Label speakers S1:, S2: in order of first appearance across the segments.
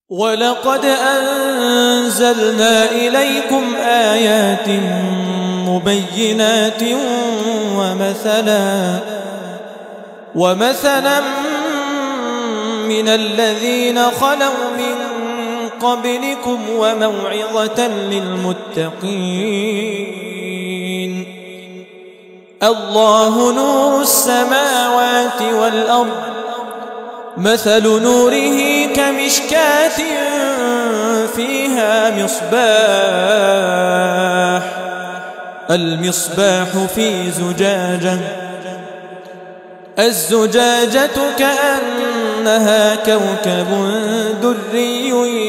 S1: ولقد أنزلنا إليكم آيات مبينات ومثلا من الذين خلوا من قبلكم وموعظة للمتقين. الله نور السماوات والأرض، مثل نوره كمشكاة فيها المصباح في زجاجة، الزجاجة كأنها كوكب دري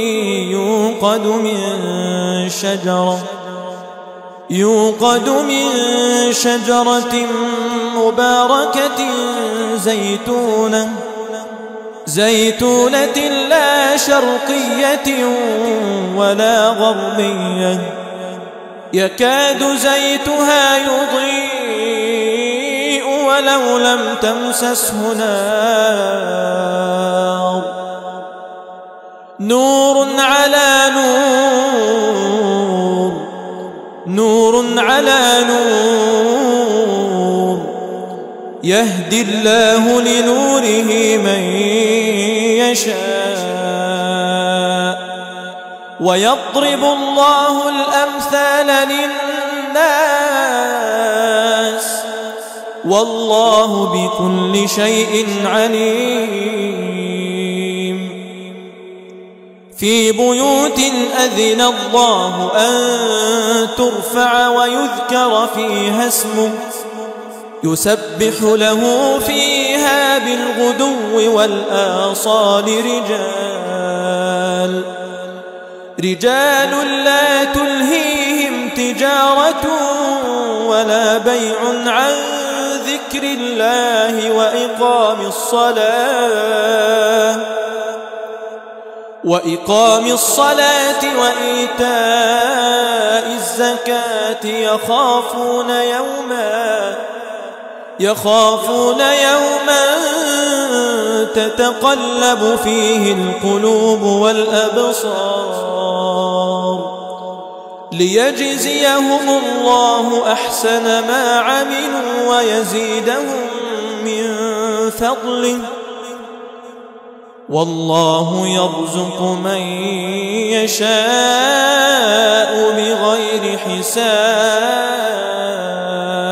S1: يوقد من شجرة مباركة زيتونة لا شرقية ولا غربية، يكاد زيتها يضيء ولو لم تمسسه نار، نور على نور، يهدي الله لنوره من يشاء، ويضرب الله الأمثال للناس، والله بكل شيء عليم. في بيوت أذن الله أن ترفع ويذكر فيها اسمه يسبح له فيها بالغدو والآصال رجال لا تلهيهم تجارة ولا بيع عن ذكر الله وإقام الصلاة وإيتاء الزكاة، يخافون يوما تتقلب فيه القلوب والأبصار، ليجزيهم الله أحسن ما عملوا ويزيدهم من فضله، والله يرزق من يشاء بغير حساب.